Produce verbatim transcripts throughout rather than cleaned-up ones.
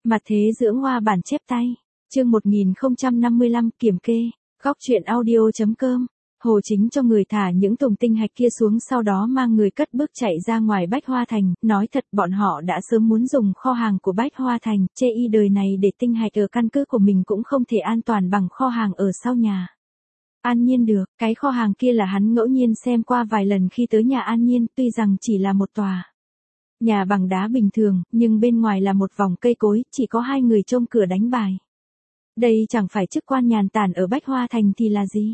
Mặt thế dưỡng hoa bản chép tay. Chương một nghìn không trăm năm mươi lăm kiểm kê. Góc truyện audio.com. Hồ Chính cho người thả những tùng tinh hạch kia xuống, sau đó mang người cất bước chạy ra ngoài Bách Hoa Thành, nói thật bọn họ đã sớm muốn dùng kho hàng của Bách Hoa Thành, chê y đời này để tinh hạch ở căn cứ của mình cũng không thể an toàn bằng kho hàng ở sau nhà An Nhiên được. Cái kho hàng kia là hắn ngẫu nhiên xem qua vài lần khi tới nhà An Nhiên, tuy rằng chỉ là một tòa nhà bằng đá bình thường, nhưng bên ngoài là một vòng cây cối, chỉ có hai người trông cửa đánh bài. Đây chẳng phải chức quan nhàn tản ở Bách Hoa Thành thì là gì?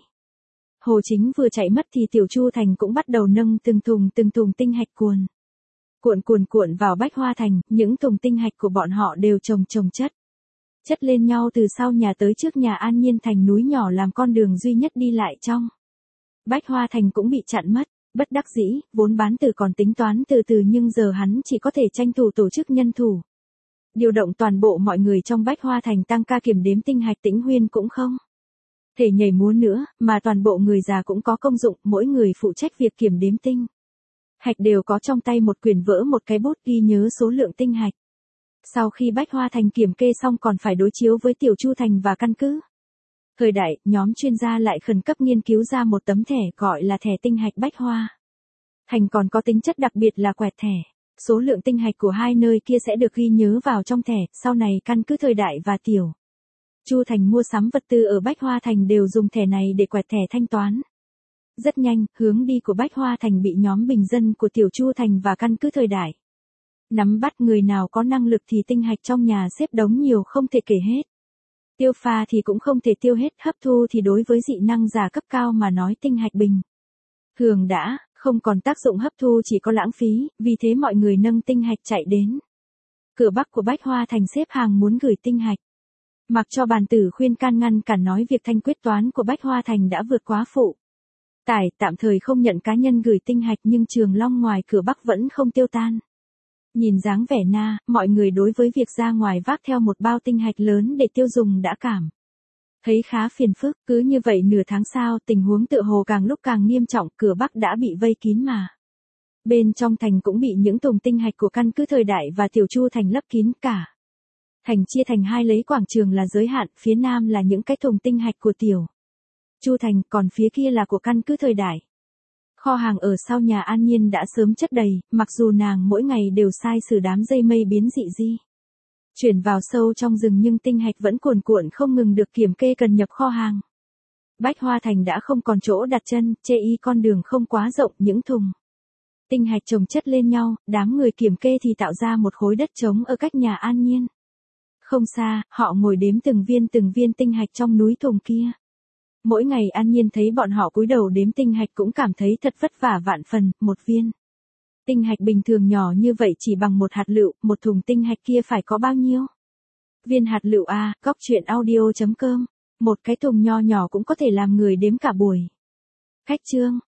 Hồ Chính vừa chạy mất thì Tiểu Chu Thành cũng bắt đầu nâng từng thùng từng thùng tinh hạch cuồn. Cuộn cuồn cuộn vào Bách Hoa Thành, những thùng tinh hạch của bọn họ đều chồng chồng chất. Chất lên nhau từ sau nhà tới trước nhà An Nhiên thành núi nhỏ, làm con đường duy nhất đi lại trong Bách Hoa Thành cũng bị chặn mất. Bất đắc dĩ, vốn bán từ còn tính toán từ từ, nhưng giờ hắn chỉ có thể tranh thủ tổ chức nhân thủ. Điều động toàn bộ mọi người trong Bách Hoa Thành tăng ca kiểm đếm tinh hạch. Tĩnh Huyên cũng không thể nhảy múa nữa, mà toàn bộ người già cũng có công dụng, mỗi người phụ trách việc kiểm đếm tinh hạch đều có trong tay một quyển vỡ, một cái bút ghi nhớ số lượng tinh hạch. Sau khi Bách Hoa Thành kiểm kê xong còn phải đối chiếu với Tiểu Chu Thành và căn cứ Thời Đại, nhóm chuyên gia lại khẩn cấp nghiên cứu ra một tấm thẻ gọi là thẻ tinh hạch Bách Hoa Thành, còn có tính chất đặc biệt là quẹt thẻ. Số lượng tinh hạch của hai nơi kia sẽ được ghi nhớ vào trong thẻ, sau này căn cứ Thời Đại và Tiểu Chu Thành mua sắm vật tư ở Bách Hoa Thành đều dùng thẻ này để quẹt thẻ thanh toán. Rất nhanh, hướng đi của Bách Hoa Thành bị nhóm bình dân của Tiểu Chu Thành và căn cứ Thời Đại nắm bắt, người nào có năng lực thì tinh hạch trong nhà xếp đống nhiều không thể kể hết. Tiêu pha thì cũng không thể tiêu hết, hấp thu thì đối với dị năng giả cấp cao mà nói tinh hạch bình thường đã không còn tác dụng hấp thu, chỉ có lãng phí, vì thế mọi người nâng tinh hạch chạy đến cửa Bắc của Bách Hoa Thành xếp hàng muốn gửi tinh hạch. Mặc cho bàn tử khuyên can ngăn cản, nói việc thanh quyết toán của Bách Hoa Thành đã vượt quá phụ tải, tạm thời không nhận cá nhân gửi tinh hạch, nhưng Trường Long ngoài cửa Bắc vẫn không tiêu tan. Nhìn dáng vẻ na, mọi người đối với việc ra ngoài vác theo một bao tinh hạch lớn để tiêu dùng đã cảm thấy khá phiền phức. Cứ như vậy nửa tháng sau, tình huống tựa hồ càng lúc càng nghiêm trọng, cửa Bắc đã bị vây kín mà bên trong thành cũng bị những thùng tinh hạch của căn cứ Thời Đại và Tiểu Chu Thành lấp kín. Cả thành chia thành hai, lấy quảng trường là giới hạn, phía nam là những cái thùng tinh hạch của Tiểu Chu Thành, còn phía kia là của căn cứ Thời Đại. Kho hàng ở sau nhà An Nhiên đã sớm chất đầy, mặc dù nàng mỗi ngày đều sai sử đám dây mây biến dị di chuyển vào sâu trong rừng, nhưng tinh hạch vẫn cuồn cuộn không ngừng được kiểm kê cần nhập kho hàng. Bách Hoa Thành đã không còn chỗ đặt chân, chê y con đường không quá rộng, những thùng tinh hạch chồng chất lên nhau, đám người kiểm kê thì tạo ra một khối đất trống ở cách nhà An Nhiên không xa, họ ngồi đếm từng viên từng viên tinh hạch trong núi thùng kia. Mỗi ngày An Nhiên thấy bọn họ cúi đầu đếm tinh hạch cũng cảm thấy thật vất vả vạn phần. Một viên tinh hạch bình thường nhỏ như vậy chỉ bằng một hạt lựu, một thùng tinh hạch kia phải có bao nhiêu viên hạt lựu à? Góc truyện audio.com. Một cái thùng nho nhỏ cũng có thể làm người đếm cả buổi. Khách chương.